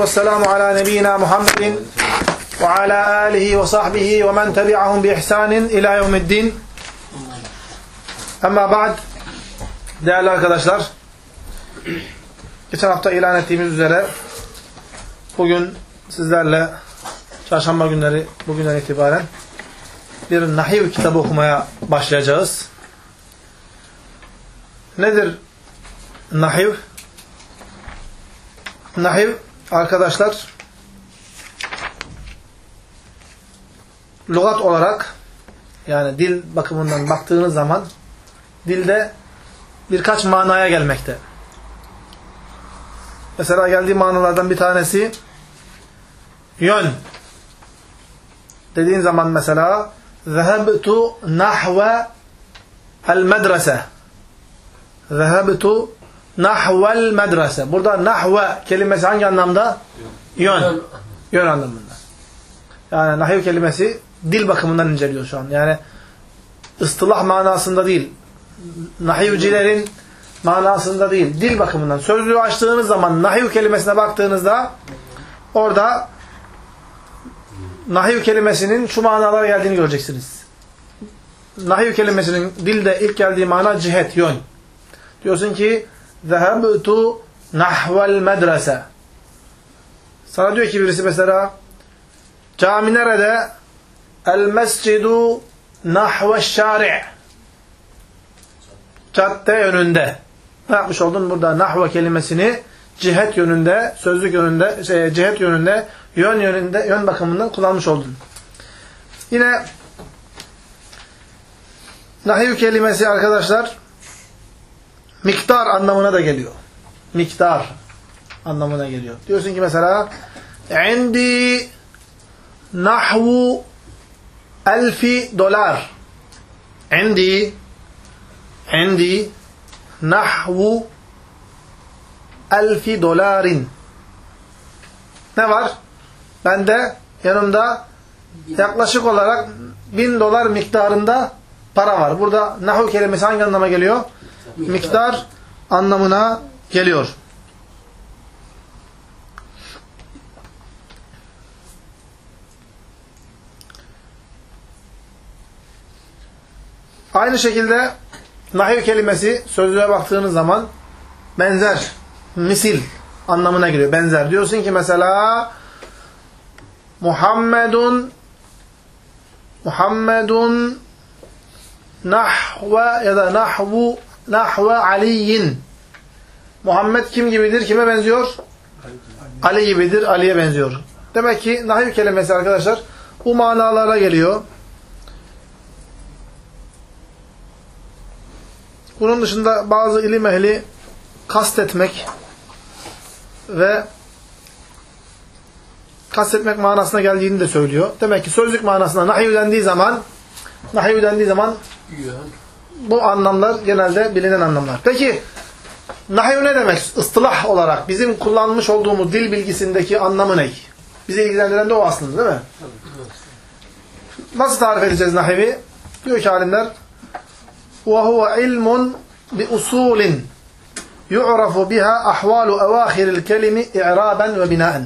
vesselamu ala nebiyyina Muhammedin ve ala alihi ve sahbihi ve men tebi'ahum bi ihsanin ila yevmiddin. Amma ba'd. Değerli arkadaşlar, geçen hafta ilan ettiğimiz üzere bugün sizlerle çarşamba günleri, bugünden itibaren bir nahiv kitabı okumaya başlayacağız. Nedir nahiv? Nahiv arkadaşlar, lügat olarak, yani dil bakımından baktığınız zaman dilde birkaç manaya gelmekte. Mesela geldiği manalardan bir tanesi yön. Dediğin zaman mesela zehebtu nahve el medrese. Zehebtu nahvel medrese. Burada nahve kelimesi hangi anlamda? Yön. Yön anlamında. Yani nahiv kelimesi dil bakımından inceliyor şu an. Yani ıstılah manasında değil. Nahivcilerin manasında değil. Dil bakımından. Sözlüğü açtığınız zaman nahiv kelimesine baktığınızda orada nahiv kelimesinin şu manalara geldiğini göreceksiniz. Nahiv kelimesinin dilde ilk geldiği mana cihet, yön. Diyorsun ki zehebtu nahvel medrese. Sana diyor ki birisi mesela cami nerede? El mescidu nahveş şari'. Cadde yönünde. Ne yapmış oldun? Burada nahve kelimesini cihet yönünde, sözlük yönünde, cihet yönünde, yön yönünde, yön bakımından kullanmış oldun. Yine nahiv kelimesi arkadaşlar miktar anlamına da geliyor. Miktar anlamına geliyor. Diyorsun ki mesela indi nahvu $1000. Indi nahvu $1000. Ne var? Bende yanımda yaklaşık olarak $1000 miktarında para var. Burada nahu kelimesi hangi anlama geliyor? Miktar anlamına geliyor. Aynı şekilde nahiv kelimesi sözlüğe baktığınız zaman benzer, misil anlamına geliyor. Benzer. Diyorsun ki mesela Muhammedun nahve ya da nahve Aliyin. Muhammed kim gibidir? Kime benziyor? Ali gibidir. Ali'ye benziyor. Demek ki nahiv kelimesi arkadaşlar bu manalara geliyor. Bunun dışında bazı ilim ehli kastetmek ve kastetmek manasına geldiğini de söylüyor. Demek ki sözlük manasına nahiv dendiği zaman bu anlamlar genelde bilinen anlamlar. Peki nahiv ne demek? Istılah olarak bizim kullanmış olduğumuz dil bilgisindeki anlamı ne? Bizi ilgilendiren de o aslında, değil mi? Nasıl tarif edeceğiz nahivi? Diyor ki alimler وَهُوَ عِلْمٌ بِأُصُولٍ يُعْرَفُ بِهَا أَحْوَالُ أَوَاخِرِ الْكَلِمِ إِعْرَابًا وَبِنَاءً.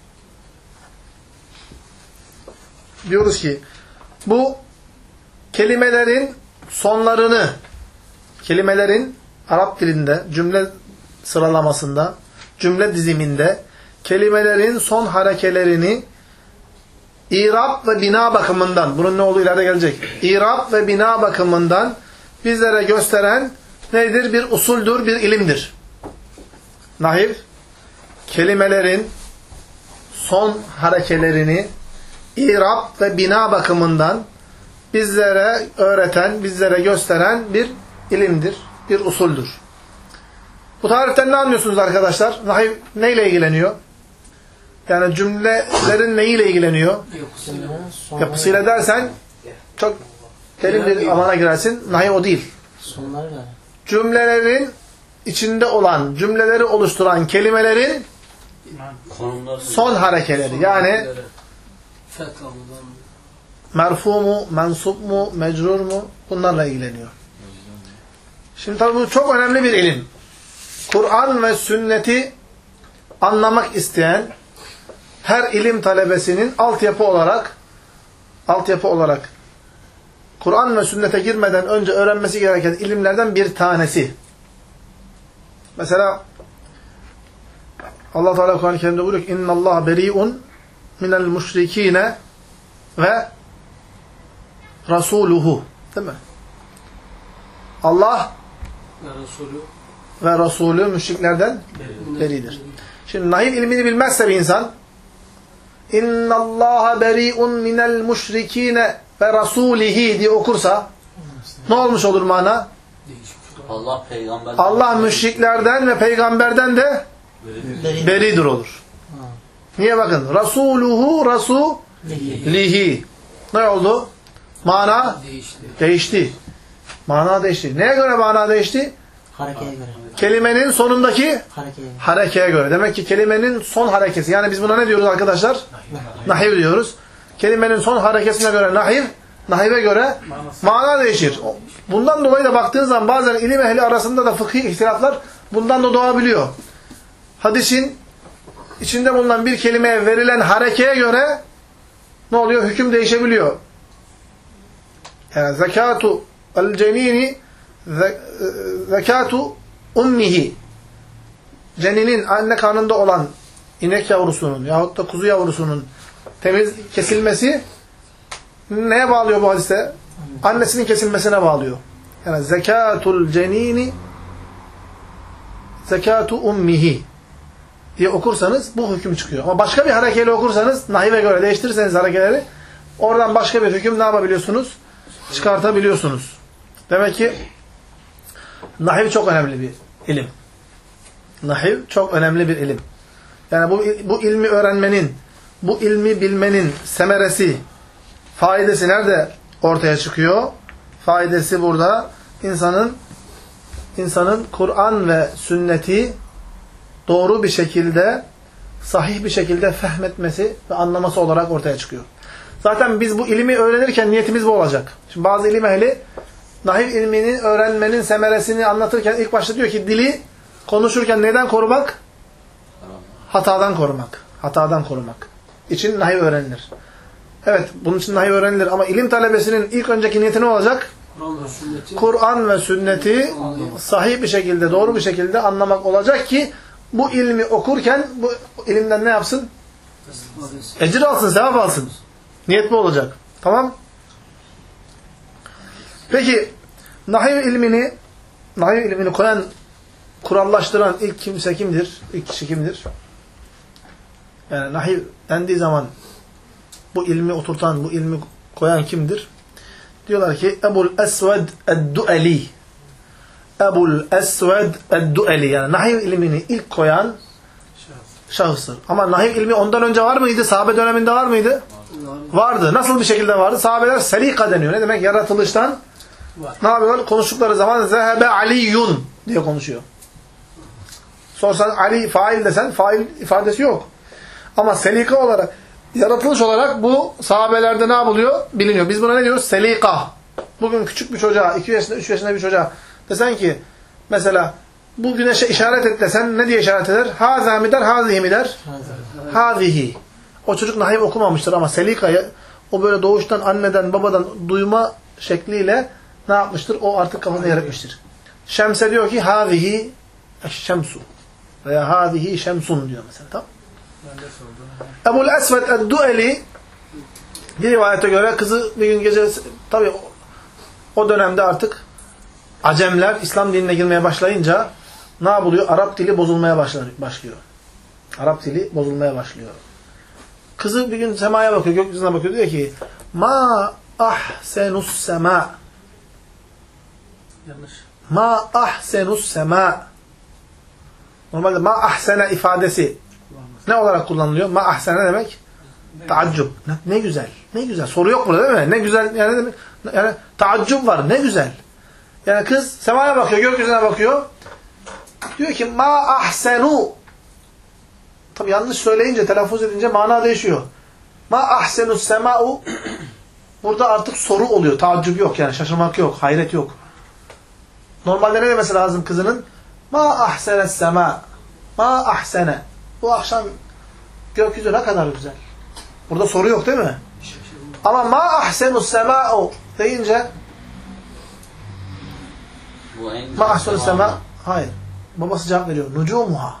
Diyoruz ki bu kelimelerin sonlarını, kelimelerin Arap dilinde cümle sıralamasında, cümle diziminde kelimelerin son harekelerini İrab ve bina bakımından, bunun ne olduğu ileride gelecek. İrab ve bina bakımından bizlere gösteren nedir? Bir usuldür, bir ilimdir. Nahiv, kelimelerin son harekelerini İrab ve bina bakımından bizlere öğreten, bizlere gösteren bir ilimdir, bir usuldür. Bu tariften ne anlıyorsunuz arkadaşlar? Nahiv neyle ilgileniyor? Yani cümlelerin neyle ilgileniyor? Yapısıyla dersen çok derin bir alana girersin. Nahiv o değil. Cümlelerin içinde olan, cümleleri oluşturan kelimelerin son harekeleri. Yani merfu mu, mensup mu, mecrur mu? Bunlarla ilgileniyor. Şimdi tabii bu çok önemli bir ilim. Kur'an ve sünneti anlamak isteyen, her ilim talebesinin altyapı olarak Kur'an ve sünnete girmeden önce öğrenmesi gereken ilimlerden bir tanesi. Mesela Allah Teala Kur'an-ı Kerim'de buyuruyor ki İnna Allah beri'un minel müşrikine ve rasuluhu. Değil mi? Allah ve Resulü müşriklerden beridir. Şimdi nahiv ilmini bilmezse bir insan İnna Allah beri'un minel müşrikine ve rasulihi diye okursa ne olmuş olur mana? Allah müşriklerden ve peygamberden de beridir olur. Niye bakın? Rasuluhu rasulihi. Ne oldu? Mana değişti. Mana değişti. Neye göre mana değişti? Harekeye göre. Kelimenin sonundaki harekeye göre. Demek ki kelimenin son harekesi. Yani biz buna ne diyoruz arkadaşlar? Nahiv diyoruz. Kelimenin son harekesine göre nahive göre mana değişir. Bundan dolayı da baktığın zaman bazen ilim ehli arasında da fıkhi ihtilaflar bundan da doğabiliyor. Hadisin içinde bulunan bir kelimeye verilen harekeye göre ne oluyor? Hüküm değişebiliyor. Yani zekatu el-cenini zekatu ummihi. Ceninin anne karnında olan inek yavrusunun yahut da kuzu yavrusunun temiz kesilmesi neye bağlıyor bu hadiste? Annesinin kesilmesine bağlıyor. Yani zekatul cenini zekatu ummihi diye okursanız bu hüküm çıkıyor. Ama başka bir harekeyle okursanız, nahive göre değiştirirseniz harekeleri, oradan başka bir hüküm ne yapabiliyorsunuz? Çıkartabiliyorsunuz. Demek ki nahiv çok önemli bir ilim. Nahiv çok önemli bir ilim. Yani bu ilmi öğrenmenin, bu ilmi bilmenin semeresi, faydası nerede ortaya çıkıyor? Faydası burada insanın Kur'an ve sünneti doğru bir şekilde, sahih bir şekilde fehmetmesi ve anlaması olarak ortaya çıkıyor. Zaten biz bu ilmi öğrenirken niyetimiz bu olacak. Şimdi bazı ilim ehli nahiv ilmini öğrenmenin semeresini anlatırken ilk başta diyor ki dili konuşurken neden korumak? Hatadan korumak. Hatadan korumak için nahiv öğrenilir. Evet, bunun için nahiv öğrenilir ama ilim talebesinin ilk önceki niyeti ne olacak? Kur'an ve sünneti sahih bir şekilde, doğru bir şekilde anlamak olacak ki bu ilmi okurken bu ilimden ne yapsın? Ecir alsın, sevap alsın. Niyet bu olacak. Tamam? Peki nahiv ilmini koyan, kurallaştıran ilk kimse kimdir? İlk kişi kimdir? Yani nahiv dendiği zaman bu ilmi oturtan, bu ilmi koyan kimdir? Diyorlar ki Ebul Esved Ed-Du'eli. Ebul Esved Ed-Du'eli. Yani nahiv ilmini ilk koyan şahıstır. Ama nahiv ilmi ondan önce var mıydı? Sahabe döneminde var mıydı? Vardı. Nasıl bir şekilde vardı? Sahabeler selika deniyor. Ne demek? Yaratılıştan ne yapıyorlar? Konuştukları zaman zehebe aliyun diye konuşuyor. Sorsan Ali fail desen fail ifadesi yok. Ama selika olarak, yaratılış olarak bu sahabelerde ne yapılıyor? Biliniyor. Biz buna ne diyoruz? Selika. Bugün küçük bir çocuğa, 2 yaşında, 3 yaşında bir çocuğa desen ki mesela bu güneşe işaret et desen ne diye işaret eder? Haza mi der, hazihi mi der? Hazihi. O çocuk nahiv okumamıştır ama selikayı o böyle doğuştan anneden, babadan duyma şekliyle ne yapmıştır? O artık kafasına yer etmiştir. Şemse diyor ki hazihi şemsu veya hazihi şemsun diyor mesela. Tamam. Ebul Esved Ed-Du'eli bir rivayete göre kızı bir gün gece, tabi o dönemde artık Acemler İslam dinine girmeye başlayınca ne yapılıyor? Arap dili bozulmaya başlıyor. Arap dili bozulmaya başlıyor. Kızı bir gün semaya bakıyor, gökyüzüne bakıyor, diyor ki ma ahsenus sema. Yanlış. Ma ahsenus sema. Normalde ma ahsene ifadesi ne olarak kullanılıyor? Ma ahsene demek? Taaccub. Ne güzel. Ne güzel. Soru yok burada değil mi? Ne güzel. Yani demek? Yani taaccub var. Ne güzel. Yani kız semaya bakıyor, gökyüzüne bakıyor. Diyor ki ma ahsenu. Tabi yanlış söyleyince, telaffuz edince mana değişiyor. Ma ahsenus sema'u. Burada artık soru oluyor. Taaccub yok yani. Şaşırmak yok. Hayret yok. Normalde ne demesi lazım kızının? Ma ahsenes sema. Ma ahsene. Bu akşam Gökyüzü ne kadar güzel. Burada soru yok değil mi? Ama ma ahsenus sema'u deyince ma ahsenus sema, hayır. Babası cevap veriyor. Nucumuha.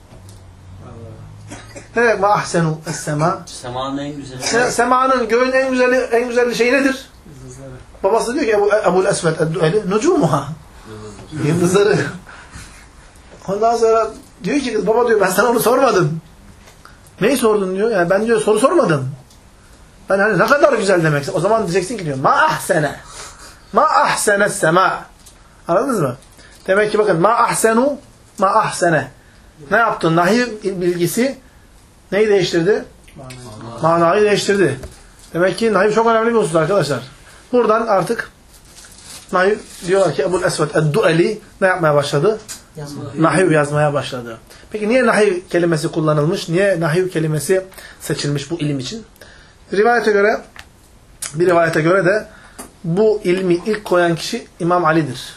Ne demek ma ahsenu es-sema? Semanın en güzeli. Semanın, göğün en güzel şeyi nedir? Yıldızları. Babası diyor ki Ebu'l Esved ed-Du'eli nucumuha. Yıldızları. Ondan sonra diyor ki kız, baba diyor ben sana onu sormadım. Neyi sordun diyor. Yani ben diyor soru sormadım. Ben hani ne kadar güzel demek. O zaman diyeceksin ki diyor ma ahsene. Ma ahsene sema. Anladınız mı? Demek ki bakın ma ahsenu ma ahsene. Ne yaptı? Nahiv bilgisi neyi değiştirdi? Manayı değiştirdi. Demek ki nahiv çok önemli bir husus arkadaşlar. Buradan artık nahiv diyorlar ki Ebu'l Esved ed-Du'eli ne yapmaya başladı? Nahiv yazmaya başladı. Peki niye nahiv kelimesi kullanılmış? Niye nahiv kelimesi seçilmiş bu ilim için? Bir rivayete göre de bu ilmi ilk koyan kişi İmam Ali'dir.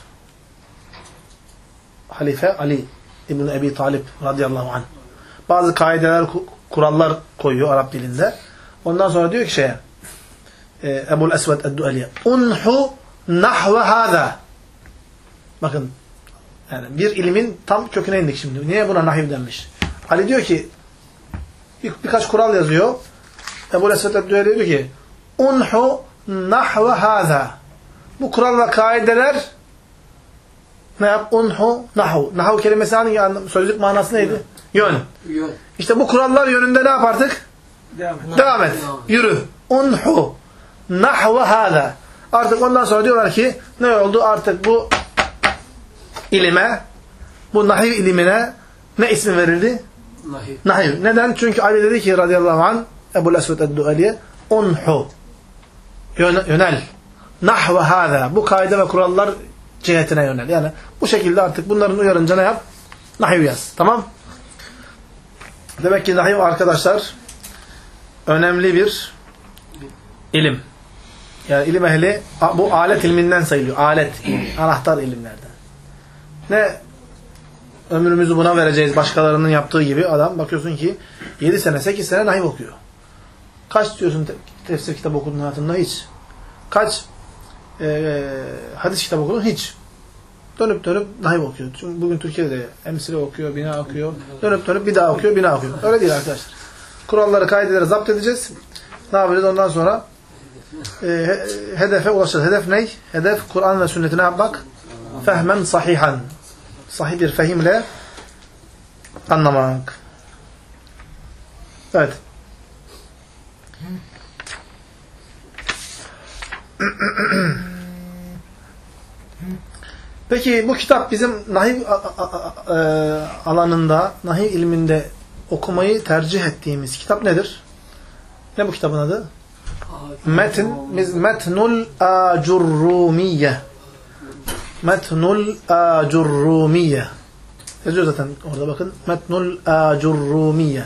Halife Ali İbn Ebi Talib radıyallahu anh. Bazı kaideler, kurallar koyuyor Arap dilinde. Ondan sonra diyor ki Ebu'l Esved ed-Du'eli'ye unhu nahve hâzâ. Bakın yani bir ilmin tam köküne indik şimdi. Niye buna nahiv denmiş? Ali diyor ki birkaç kural yazıyor. Ebu'l Esved ed-Du'eli diyor ki unhu nahve hâzâ. Bu kural ve kaideler ne yap? Unhu nahu. Nahu kelimesi hangi sözlük manası neydi? Yön. İşte bu kurallar yönünde ne yap artık? Devam et. Yürü. Unhu nahve hâzâ. Artık ondan sonra diyorlar ki ne oldu? Artık bu ilime, bu nahiv ilimine ne ismi verildi? Nahiv. Neden? Çünkü Ali dedi ki radıyallahu anh Ebu'l Esved ed-Du'eli'ye unhu. Yönel. Nahve hâzâ. Bu kaide ve kurallar cihetine yönel. Yani bu şekilde artık bunların uyarınca ne yap? Nahiv yaz. Tamam? Demek ki nahiv arkadaşlar önemli bir ilim. Yani ilim ehli bu alet ilminden sayılıyor. Alet, anahtar ilimlerden. Ne ömrümüzü buna vereceğiz başkalarının yaptığı gibi adam bakıyorsun ki 7 sene 8 sene nahiv okuyor. Kaç diyorsun tefsir kitabı okudun hayatında? Hiç. Kaç hadis kitabı okudun? Hiç. Dönüp nahiv okuyor. Çünkü bugün Türkiye'de emsile okuyor, bina okuyor. Dönüp bir daha okuyor, bina okuyor. Öyle değil arkadaşlar. Kuralları, kaideleri zapt edeceğiz. Ne yapacağız ondan sonra? Hedefe ulaşacağız. Hedef ne? Hedef Kur'an ve sünneti ne yapmak? Fehmen sahihan. Sahih bir fehimle anlamak. Evet. Peki bu kitap bizim nahiv alanında, nahiv ilminde okumayı tercih ettiğimiz kitap nedir? Ne bu kitabın adı? Metnul Acurrumiye. Metnul Acurrumiye. Yazıyor zaten orada bakın. Metnul Acurrumiye.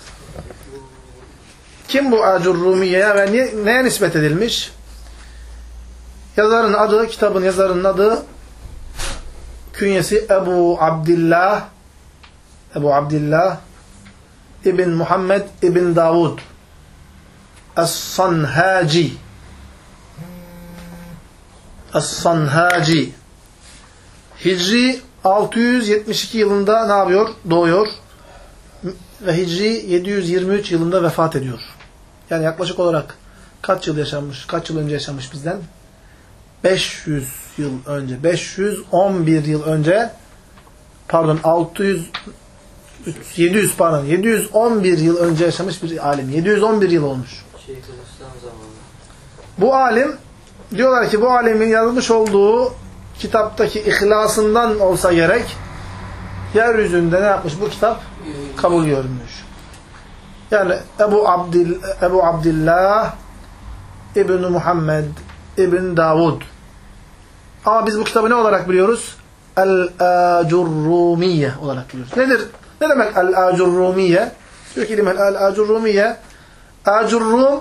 Kim bu Acurrumiye ve neye nispet edilmiş? Yazarın adı, kitabın yazarının adı künyesi Ebu Abdillah İbn Muhammed İbn Davud Es-Sanhaci. Es-Sanhaci. Hicri 672 yılında ne yapıyor? Doğuyor. Ve Hicri 723 yılında vefat ediyor. Yani yaklaşık olarak kaç yıl yaşamış? Kaç yıl önce yaşamış bizden? 500 yıl önce. 511 yıl önce pardon 711 yıl önce yaşamış bir alim. 711 yıl olmuş. Bu alim diyorlar ki bu alimin yazmış olduğu kitaptaki ihlasından olsa gerek yeryüzünde ne yapmış bu kitap? Kabul görmüş. Yani Ebu Abdillah İbn Muhammed İbn Davud. Ama biz bu kitabı ne olarak biliyoruz? El-Acurrumiye olarak biliyoruz. Nedir? Ne demek El-Acurrumiye? Diyor ki El-Acurrumiye Acurrum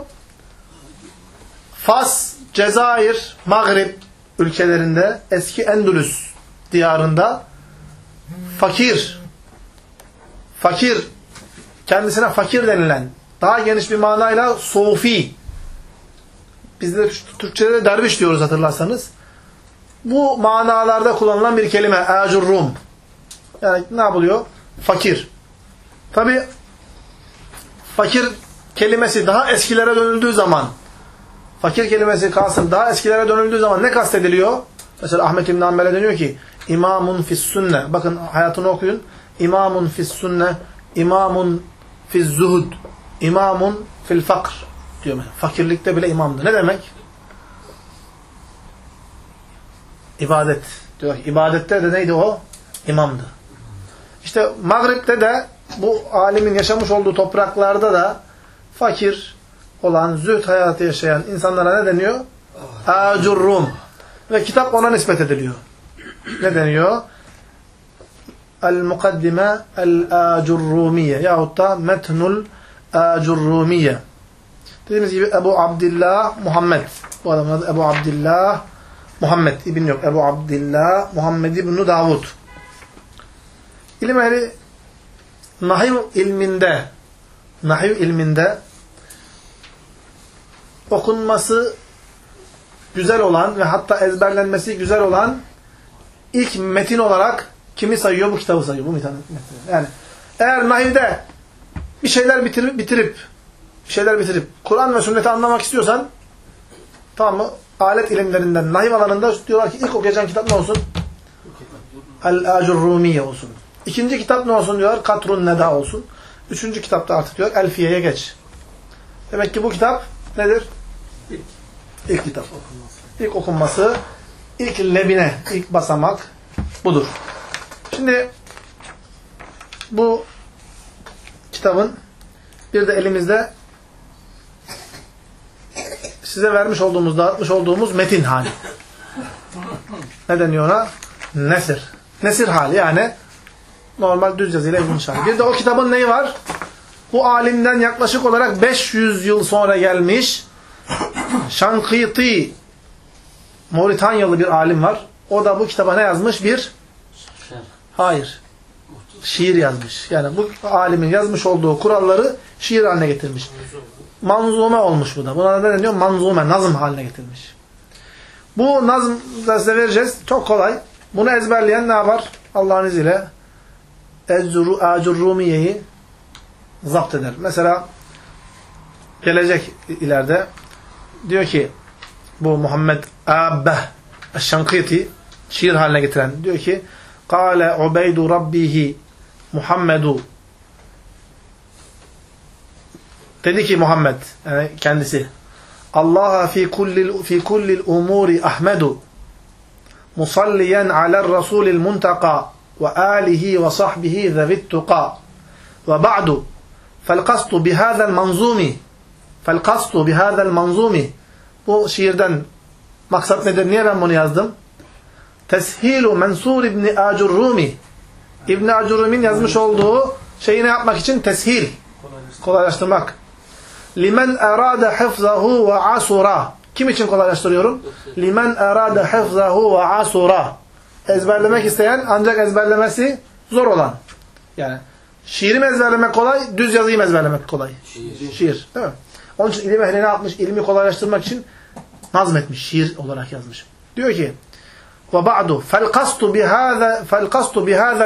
Fas, Cezayir, Mağrib ülkelerinde eski Endülüs diyarında fakir kendisine fakir denilen, daha geniş bir manayla sufi, biz de Türkçe'de derviş diyoruz hatırlarsanız. Bu manalarda kullanılan bir kelime. Âcurrum. Yani ne yapılıyor? Fakir. Tabi fakir kelimesi daha eskilere dönüldüğü zaman, fakir kelimesi kalsın daha eskilere dönüldüğü zaman ne kastediliyor? Mesela Ahmet İbn Hanbel'e deniyor ki İmamun fis sünne. Bakın hayatını okuyun. İmamun fis sünne, imamun fiz zuhud, imamun fil fakr diyor. Fakirlikte bile imamdı. Ne demek? İbadet. Diyor ki, ibadette de neydi o? İmamdı. İşte Mağrib'de de bu alimin yaşamış olduğu topraklarda da fakir olan, zühd hayatı yaşayan insanlara ne deniyor? Âcurrum. Ve kitap ona nispet ediliyor. Ne deniyor? El-Mukaddime el-Âcurrumiye yahut da Metnul Âcurrumiye. Dediğimiz gibi Ebu Abdillah Muhammed. Bu adamın adı Ebu Abdillah Muhammed. İbn yok. Ebu Abdillah Muhammed İbn Davud. İlim ehli nahiv ilminde okunması güzel olan ve hatta ezberlenmesi güzel olan ilk metin olarak kimi sayıyor? Bu kitabı sayıyor. Bu metin. Yani eğer nahivde bir şeyler bitirip Kur'an ve sünneti anlamak istiyorsan, tamam mı? Alet ilimlerinden nahiv alanında diyorlar ki ilk okuyacağın kitap ne olsun? El-Âcurrumiye olsun. İkinci kitap ne olsun diyorlar? Katrun Neda olsun. Üçüncü kitapta artık diyor Elfiye'ye geç. Demek ki bu kitap nedir? İlk kitap. İlk okunması, ilk lebine, ilk basamak budur. Şimdi bu kitabın bir de elimizde size vermiş olduğumuz, dağıtmış olduğumuz metin hali. Ne deniyor ona? Nesir. Nesir hali yani normal düz yazıyla yazılmış hali. Bir de o kitabın neyi var? Bu alimden yaklaşık olarak 500 yıl sonra gelmiş Şankiti, Moğolitanyalı bir alim var. O da bu kitaba ne yazmış? Şiir yazmış. Yani bu alimin yazmış olduğu kuralları şiir haline getirmiş. Manzume olmuş bu da. Buna ne deniyor? Manzume, nazım haline getirmiş. Bu nazım da size vereceğiz. Çok kolay. Bunu ezberleyen ne yapar? Allah'ın izniyle Âcurrumiye'yi zapt eder. Mesela gelecek ileride diyor ki bu Muhammed Abbeh Eşşankiti şiir haline getiren diyor ki Kâle ubeydu rabbihi Muhammedu, dedi ki Muhammed, yani kendisi, Allah'a fi kullil umuri ahmedu musalliyen alel rasulil muntaka ve alihi ve sahbihi zevittuka ve ba'du felkastu bihâzel manzumi. Bu şiirden maksat nedir? Niye ben bunu yazdım? Teshilu Mensur İbni Âcurrumi. İbn Âcurrumi'nin yazmış olduğu şeyi ne yapmak için? Teshil. Kolaylaştırmak. Limen erâde hifzahu ve asura. Kim için kolaylaştırıyorum? Limen erâde hifzahu ve asura. Ezberlemek isteyen ancak ezberlemesi zor olan. Yani şiiri mi ezberlemek kolay, düz yazıyı mı ezberlemek kolay? Şiir. Değil mi? Onun için ilim ehli ne yapmış? İlmi kolaylaştırmak için nazmetmiş, şiir olarak yazmış. Diyor ki وَبَعْدُ فَالْقَسْتُ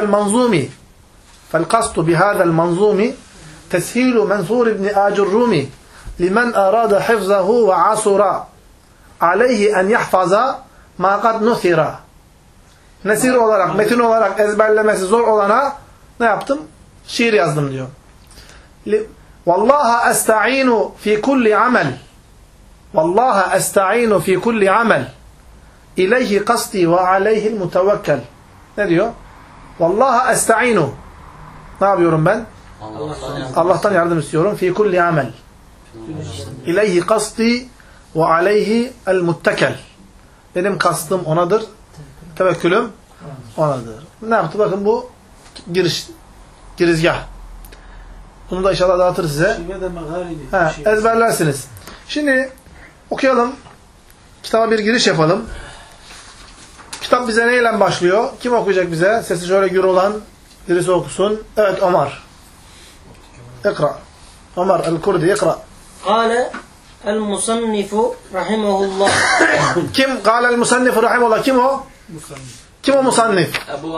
بِهَذَا الْمَنْظُومِ تَسْهِيلُ مَنْثُورِ بْنِ آجُرُّومِ لِمَنْ أَرَادَ حِفْظَهُ وَعَصُرَ عَلَيْهِ أَنْ يَحْفَظَ مَا قَدْ نُثِرَ. Nesir olarak, metin olarak ezberlemesi zor olana ne yaptım? Şiir yazdım diyor. وَاللّٰهَ أَسْتَعِينُ فِي كُلِّ عَمَلٍ İleyhi kasti ve aleyhil mutevekkel. Ne diyor? Vallaha esta'inu. Ne yapıyorum ben? Allah'tan yardım istiyorum. Fi kulli amel. İleyhi kasti ve aleyhi el muttekel. Benim kastım onadır. Tevekkülüm onadır. Ne yaptı? Bakın bu girizgah. Bunu da inşallah dağıtır size. Ezberlersiniz. Şimdi okuyalım. Kitaba bir giriş yapalım. Kitap bize neyle başlıyor? Kim okuyacak bize? Sesi şöyle gür olan birisi okusun. Evet, Ömer. اقرأ. Ömer el-Kurdi اقرأ. قال المصنف رحمه الله. Kim? قال المصنف رحمه الله. Kim o? Kim o musannif?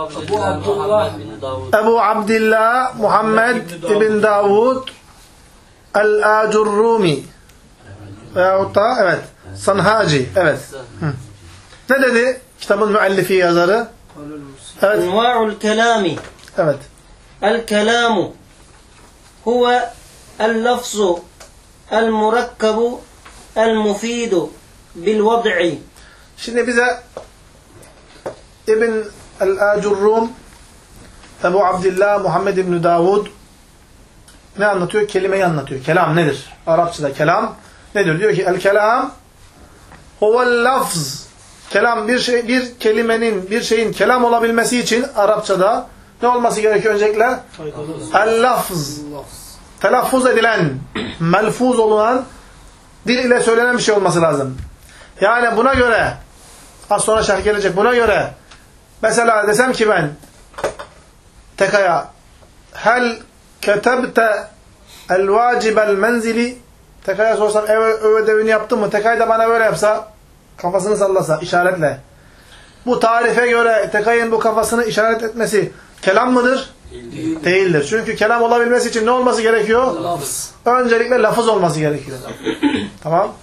Ebu Abdillah Muhammed ibn Davud el-Acurrumi. Veyahut da evet. Sanhaci. Evet. Hı. Ne dedi? Kitabın müellifi yazarı. Evet. Enva'ul kelami. Evet. El-kelamu huve el-lafzu el-murakkabu el-mufidu bil-vad'i. Şimdi bize İbn el-Acurrum Ebu Abdillah Muhammed ibn Davud ne anlatıyor? Kelimeyi anlatıyor. Kelam nedir? Arapçada kelam nedir? Diyor ki el-kelam huvel lafz. Kelam bir kelimenin, bir şeyin kelam olabilmesi için Arapçada ne olması gerekiyor öncelikle? El-lafz. Telaffuz edilen, melfuz olunan, dil ile söylenen bir şey olması lazım. Yani buna göre, az sonra şerh gelecek, buna göre mesela desem ki ben Teka'ya hel ketebte el vacibel menzili, Teka'ya sorsam ev ödevini yaptın mı? Teka'yı da bana böyle yapsa, kafasını sallasa işaretle. Bu tarife göre Teka'nın bu kafasını işaret etmesi kelam mıdır? Değildir. Çünkü kelam olabilmesi için ne olması gerekiyor? Lafız. Öncelikle lafız olması gerekiyor. Tamam.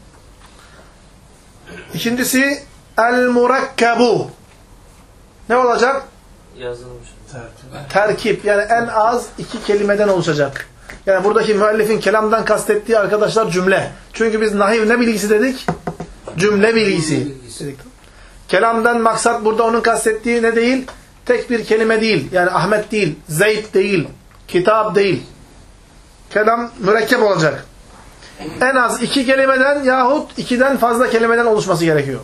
İkincisi el-murakkabu. Ne olacak? Yazılmış. Terkip. Yani en az iki kelimeden oluşacak. Yani buradaki müellifin kelamdan kastettiği arkadaşlar cümle. Çünkü biz nahiv ne bilgisi dedik? Cümle bilgisi dedik. Kelamdan maksat burada onun kastettiği ne değil? Tek bir kelime değil. Yani Ahmet değil, Zeyd değil, kitap değil. Kelam mürekkep olacak. En az iki kelimeden yahut ikiden fazla kelimeden oluşması gerekiyor.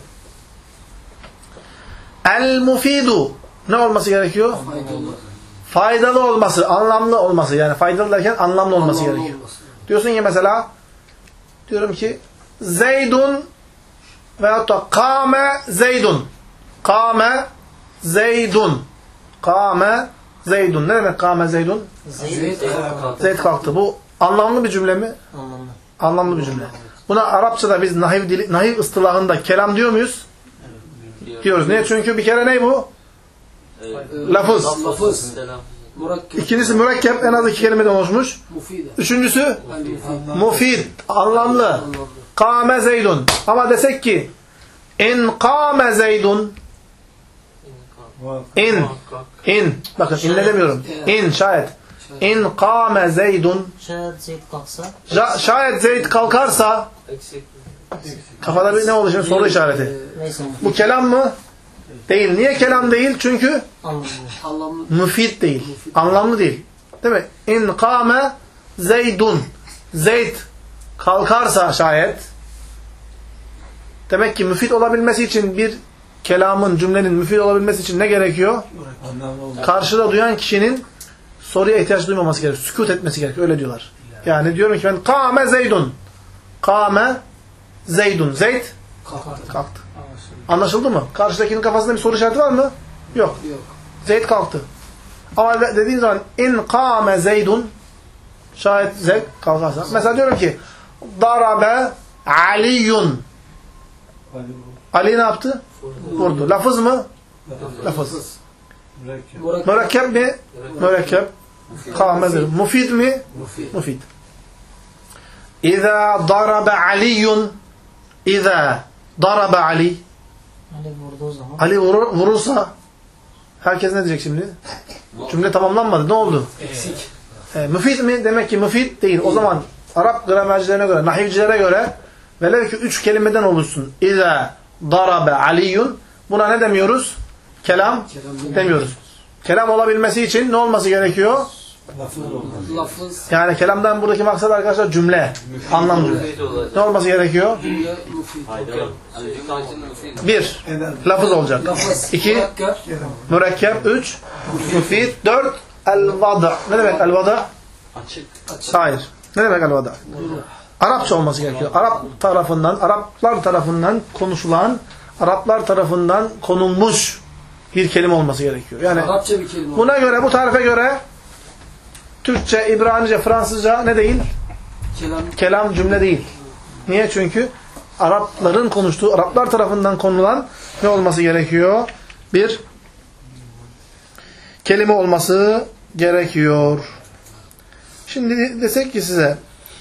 El-mufidu. Ne olması gerekiyor? Faydalı olması, anlamlı olması. Yani faydalı derken anlamlı olması gerekiyor. Diyorsun ki mesela, diyorum ki Zeydun veyahut da kâme Zeydun. Kâme Zeydun. Kâme Zeydun. Ne demek kâme Zeydun? Zeyd kalktı. Bu anlamlı bir cümle mi? Anlamlı. Anlamlı bir cümle. Buna Arapçada biz nahiv ıstılahında kelam diyor muyuz? Diyoruz. Niye? Çünkü bir kere ne bu? Lafız. Lafız. İkincisi mürekkep, en az iki kelimeden oluşmuş. Üçüncüsü mufid, anlamlı. Kâme Zeydun. Ama desek ki in kâme Zeydun, in, bakın in ne demiyorum. In, şayet. İn kâme Zeydun. Şayet Zeyd kalksa. Şayet Zeyd kalkarsa. Kafada bir ne oldu şimdi? Soru işareti. Neyse. Bu kelam mı? Değil. Niye kelam değil? Çünkü Anlamlı. müfid değil. Anlamlı değil. Değil mi? İn kâme Zeydun. Zeyd kalkarsa şayet. Demek ki müfid olabilmesi için bir kelamın, cümlenin müfid olabilmesi için ne gerekiyor? Karşıda duyan kişinin soruya ihtiyaç duymaması gerekiyor. Sükût etmesi gerekiyor. Öyle diyorlar. Yani diyorum ki ben kâme Zeydun. Kâme Zeydun. Zeyd kalktı. Anlaşıldı mı? Karşıdakinin kafasında bir soru işareti var mı? Yok. Zeyd kalktı. Ama dediğin zaman in kâme Zeydun, şayet Zeyd kalkarsa. Mesela diyorum ki darabe Aliyun. Ali ne yaptı? Vurdu. Lafız mı? Lafız. Mürekkep mi? Mürekkep. Kâme Zeydun. Mufid mi? Mufid. İzâ darabe Aliyun. İzâ darabe Ali. Ali vurduğu zaman. Ali vurursa herkes ne diyecek şimdi? Cümle tamamlanmadı. Ne oldu? Eksik. Müfid mi? Demek ki müfid değil. O zaman Arap gramercilerine göre, nahivcilere göre velev ki 3 kelimeden oluşsun. İzâ darabe aliyun. Buna ne demiyoruz? Kelam demiyoruz. Kelam olabilmesi için ne olması gerekiyor? Lafız. Yani kelamdan buradaki maksat arkadaşlar cümle. Anlamlı. Ne olması gerekiyor? Bir, lafız olacak. İki, mürekkep. Üç, müfid. Dört, el-vada. Ne demek el-vada? Açık. Hayır. Ne demek el-vada? Arapça olması gerekiyor. Araplar tarafından konuşulan, Araplar tarafından konulmuş bir kelime olması gerekiyor. Yani Arapça bir kelime. buna göre, bu tarife göre Türkçe, İbranice, Fransızca ne değil? Kelam cümle değil. Niye? Çünkü Arapların konuştuğu, Araplar tarafından konulan ne olması gerekiyor? Bir kelime olması gerekiyor. Şimdi desek ki size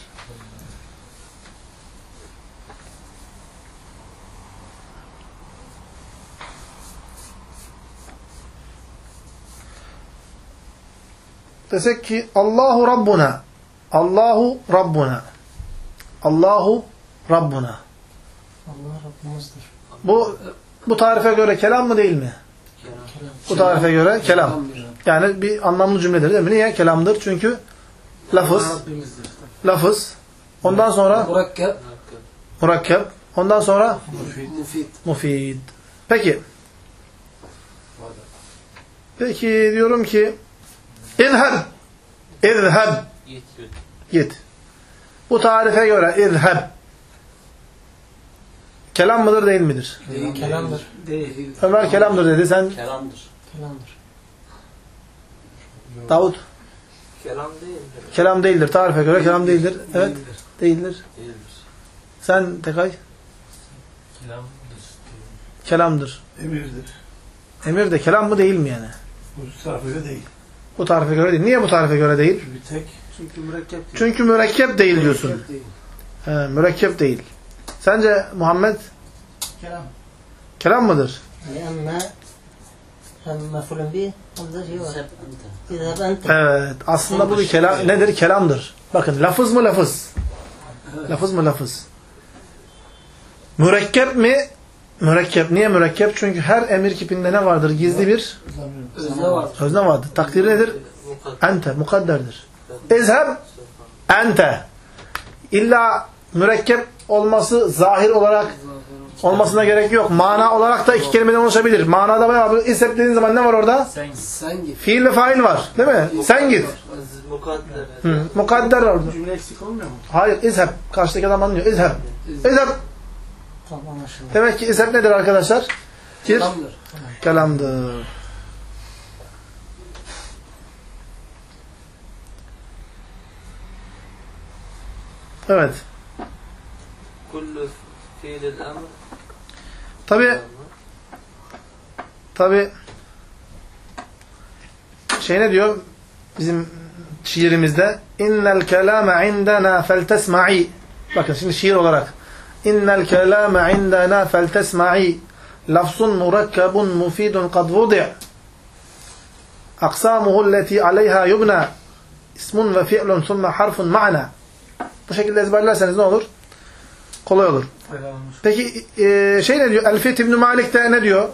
desek ki Allahu Rabbuna, Allahu Rabbuna, Allahu Rabbuna. Allah Rabbimizdir. Bu tarife göre kelam mı değil mi? Kelam. Bu tarife göre kelam. Yani bir anlamlı cümledir değil mi? Niye? Kelamdır. Çünkü lafız. Ondan sonra murakkep. Ondan sonra mufid. Peki diyorum ki İzheb. Git. Bu tarife göre izheb. Kelam mıdır değil midir? Kelamdır. Ömer kelamdır dedi. Sen? Kelamdır. Davut? Kelam değildir. Kelam değildir. Tarife göre kelam değildir. Evet. Değildir. Sen Tekay? Kelamdır. Emir de kelam mı değil mi yani? Bu tarife göre değil. Bu tarife göre değil. Niye bu tarife göre değil? Çünkü mürekkep değil diyorsun. Mürekkep değil. Sence Muhammed? Kelam mıdır? Evet. Aslında bu bir kelam. Nedir? Kelamdır. Bakın lafız mı lafız? Lafız mı lafız? Mürekkep mi? Mürekkep. Niye mürekkep? Çünkü her emir kipinde ne vardır? Gizli bir özne vardır. Takdiri nedir? Ente. Mukadderdir. İzheb ente. İlla mürekkep olması zahir olarak olmasına gerek yok. Mana olarak da iki kelimeden oluşabilir. Manada bayağı bir izheb dediğin zaman ne var orada? Sen git. Fiil ve fail var. Değil mi? Sen git. Mukadder. Mukadder var orada. Cümle eksik olmuyor mu? Hayır. İzheb. Karşıdaki adam anlıyor. İzheb. İzheb. Tamam, anlaşıldı. Demek ki izheb nedir arkadaşlar? Kelamdır. Kelamdır. Evet. Kullu fiilil emr. Tabi ne diyor bizim şiirimizde? İnnel kelâme indena feltesma'i. Bakın şimdi şiir olarak. İnnel kelâme indena feltesma'i. Lafzun murakkabun mufidun kad vudi'. Aksamuhu alleti aleyha yubna. İsmun ve fi'lun thumme harfun ma'na. Bu şekilde ezberlerseniz ne olur? Kolay olur. Peki ne diyor? Elfiyet İbn-i Malik de ne diyor?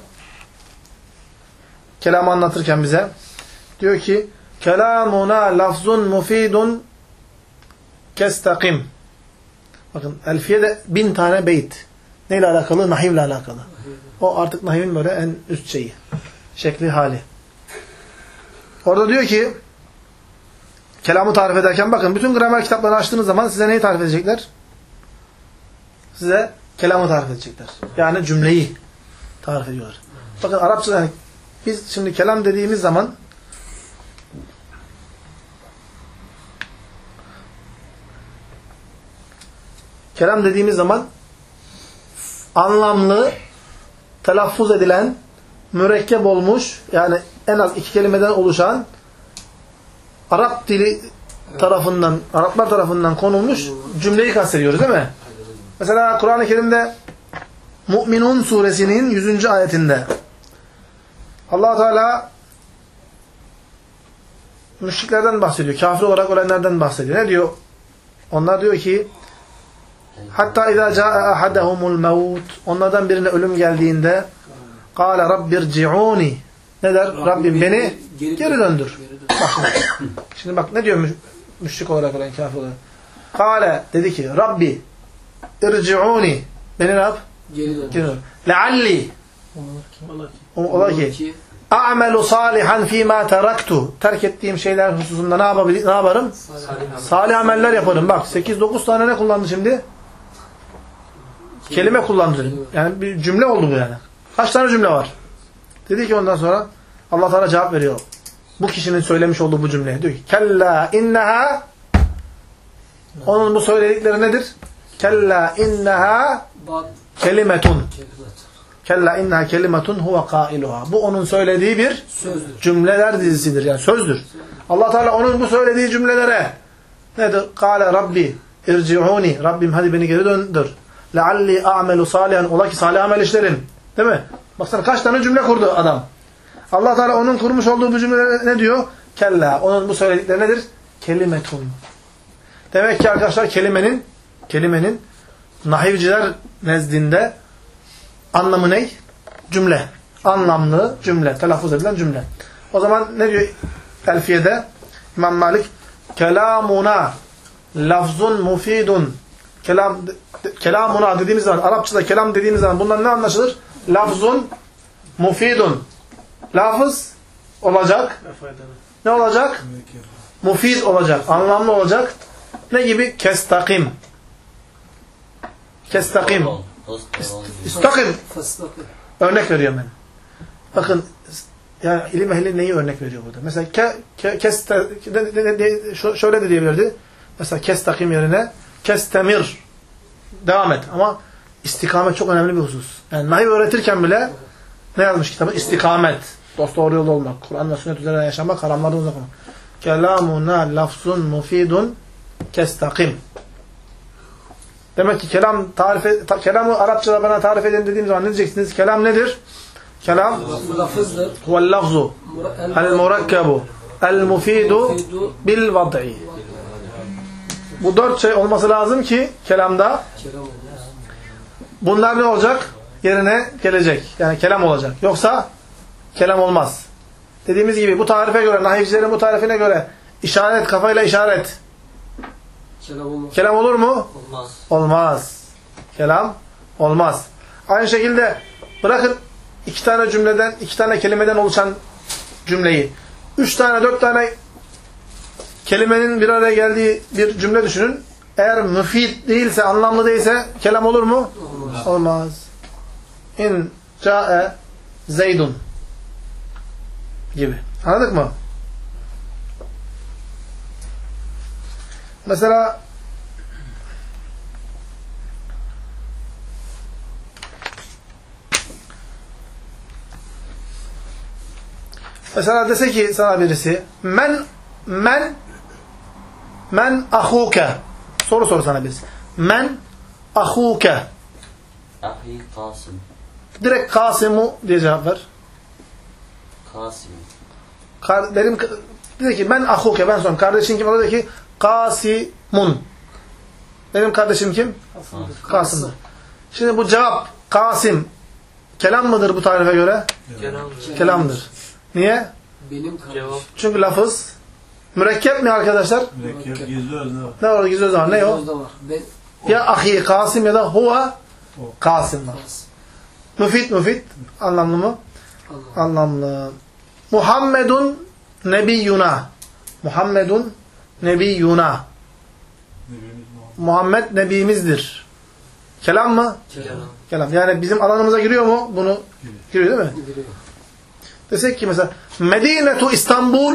Kelamı anlatırken bize. Diyor ki kelamuna lafzun mufidun kestakim. Bakın Elfiye'de 1000 tane beyt. Neyle alakalı? Nahivle alakalı. O artık nahivin böyle en üst şeyi. Şekli, hali. Orada diyor ki kelamı tarif ederken bakın bütün gramer kitaplarını açtığınız zaman size neyi tarif edecekler? Size kelamı tarif edecekler. Yani cümleyi tarif ediyorlar. Bakın Arapça yani biz şimdi kelam dediğimiz zaman anlamlı, telaffuz edilen, mürekkep olmuş, yani en az 2 kelimeden oluşan Arap dili tarafından, Araplar tarafından konulmuş cümleyi kastediyoruz değil mi? Mesela Kur'an-ı Kerim'de Mü'minun suresinin 100. ayetinde Allah Teala müşriklerden bahsediyor. Kafir olarak ölenlerden bahsediyor. Ne diyor? Onlar diyor ki hatta izâ câ'a ahadehumul mevut. Onlardan birine ölüm geldiğinde kâle rabbirci'ûni. Ne der? Rabbim beni geri döndür. Bak şimdi bak ne diyor müşrik olarak ölen, kafir olarak? Kâle dedi ki Rabbi irci'ûni. Beni ne yap? Geri döndür. Lealli. Ola ki a'melu salihan fîmâ teraktu. Terk ettiğim şeyler hususunda ne yaparım? Salih ameller yaparım. Bak 8-9 tane ne kullandı şimdi? Kelime kullandı. Yani bir cümle oldu bu yani. Kaç tane cümle var? Dedi ki ondan sonra Allah Teala cevap veriyor. Bu kişinin söylemiş olduğu bu cümle. Diyor ki kella inneha, onun bu söyledikleri nedir? Kella inneha kelimetun. Kella inneha kelimetun huve kailuha. Bu onun söylediği bir cümleler dizisidir. Yani sözdür. Allah Teala onun bu söylediği cümlelere nedir? Kâle Rabbi irci'uni. Rabbim hadi beni geri döndür. Lealli a'melu salihan. Ola ki salih amel işlerim. Değil mi? Baksana kaç tane cümle kurdu adam. Allah Teala onun kurmuş olduğu bu cümlelere ne diyor? Kella. Onun bu söyledikleri nedir? Kelimetun. Demek ki arkadaşlar kelimenin nahivciler nezdinde anlamı ne? Cümle. Anlamlı cümle. Telaffuz edilen cümle. O zaman ne diyor Elfiye'de? İmam Malik kelamuna lafzun mufidun. Kelamuna dediğimiz zaman, Arapçada kelam dediğimiz zaman bundan ne anlaşılır? Lafzun mufidun. Lafız olacak. Ne olacak? Mufid olacak. Anlamlı olacak. Ne gibi? Kestakim. Kestakim. İstakim. Örnek veriyorum ben. Bakın yani ilim ehli neyi örnek veriyor burada? Mesela şöyle de diyebilirdi. Mesela kestakim yerine kestemir. Devam et. Ama istikamet çok önemli bir husus. Yani nahiv öğretirken bile ne yazmış kitabı? İstikamet. Dosdoğru yolda olmak. Kur'an ve sünnet üzerine yaşamak, haramlardan uzak olmak. Kelamuna lafzun mufidun kestakim. Demek ki kelamı Arapçada bana tarif edin dediğim zaman ne diyeceksiniz? Kelam nedir? Kelam lafızdır. huvel lafzu el murakkabu el mufidu bil vad'i. Bu 4 şey olması lazım ki kelamda bunlar ne olacak? Yerine gelecek. Yani kelam olacak. Yoksa kelam olmaz. Dediğimiz gibi bu tarife göre, nahivcilerin bu tarifine göre işaret, kafayla işaret. Kelam olur mu? Olmaz. Olmaz. Kelam olmaz. Aynı şekilde bırakın 2 tane cümleden, 2 tane kelimeden oluşan cümleyi. 3 tane, 4 tane kelimenin bir araya geldiği bir cümle düşünün. Eğer müfid değilse, anlamlı değilse kelam olur mu? Olmaz. Olmaz. İn ca'e zeydun gibi. Anladık mı? Mesela dese ki sana birisi men ahuke, soru sana birisi. Men ahuke. Ahi Kasım. Direkt Kasım'u diye cevap ver. Kasım. Benim dedi ki ben ahuke, ben son. Kardeşin kim? O dedi ki Kasimun. Benim kardeşim kim? Kasım. Şimdi bu cevap Kasım kelam mıdır bu tarife göre? Kelamdır. Niye? Benim Cevap. Çünkü lafız mürekkep mi arkadaşlar? Mürekkep gizli özne var. Ne var? Gizli öz var. Ne o? Ya ahi Kasım ya da huve Kasım var. Müfid. Anlamlı mı? Anlamlı. Muhammedun nebiyyuna. Muhammedun nebiyyuna. Muhammed nebimizdir. Kelam mı? Kelam. Yani bizim alanımıza giriyor mu? Bunu giriyor değil mi? Giriyor. Desek ki mesela Medinetu İstanbul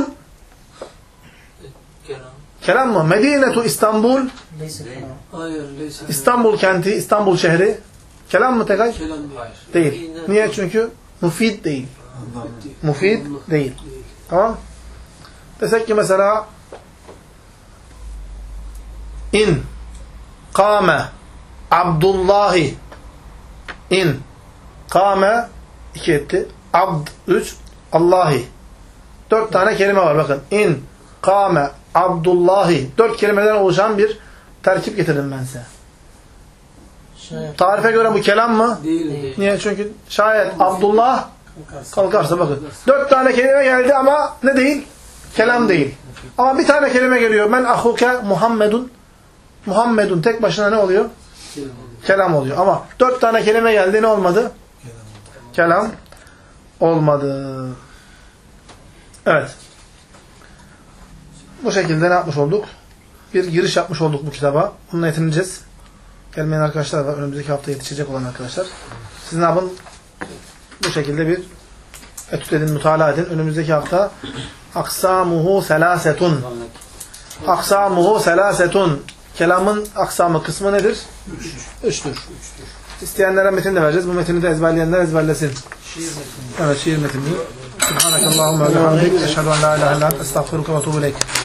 kelam mı? Medinetu İstanbul Hayır, İstanbul kenti, İstanbul şehri kelam mı tekrar? kelam Değil. Niye? Çünkü müfid değil. Müfid değil. Tamam? Desek ki mesela in kâme Abdullahi in kâme 2 etti. Abd 3 Allahi. 4 tane kelime var bakın. İn kâme Abdullahi. 4 kelimeden oluşan bir terkip getirdim ben size. Tarife göre bu kelam mı? Değil. Niye? Çünkü şayet Abdullah kalkarsa bakın. 4 tane kelime geldi ama ne değil? Kelam değil. Ama bir tane kelime geliyor. Men ahuke Muhammedun. Muhammedun tek başına ne oluyor? Kelam oluyor. Ama 4 tane kelime geldi ne olmadı? Kelam olmadı. Evet. Bu şekilde ne yapmış olduk? Bir giriş yapmış olduk bu kitaba. Bununla yetineceğiz. Gelmeyen arkadaşlar var. Önümüzdeki hafta yetişecek olan arkadaşlar. Siz ne yapın? Bu şekilde bir etüt edin, mütalaa edin. Önümüzdeki hafta Aksamuhu selasetun. Aksamuhu selasetun. Kelamın aksamı kısmı nedir? Üçtür. İsteyenlere metin de vereceğiz. Bu metini de ezberleyenler ezberlesin. Evet, şiir metini. Subhanakallahumma ve bihamdik. Eşhedü en la ilahe illa ente estağfiruke ve etûbü ileyk.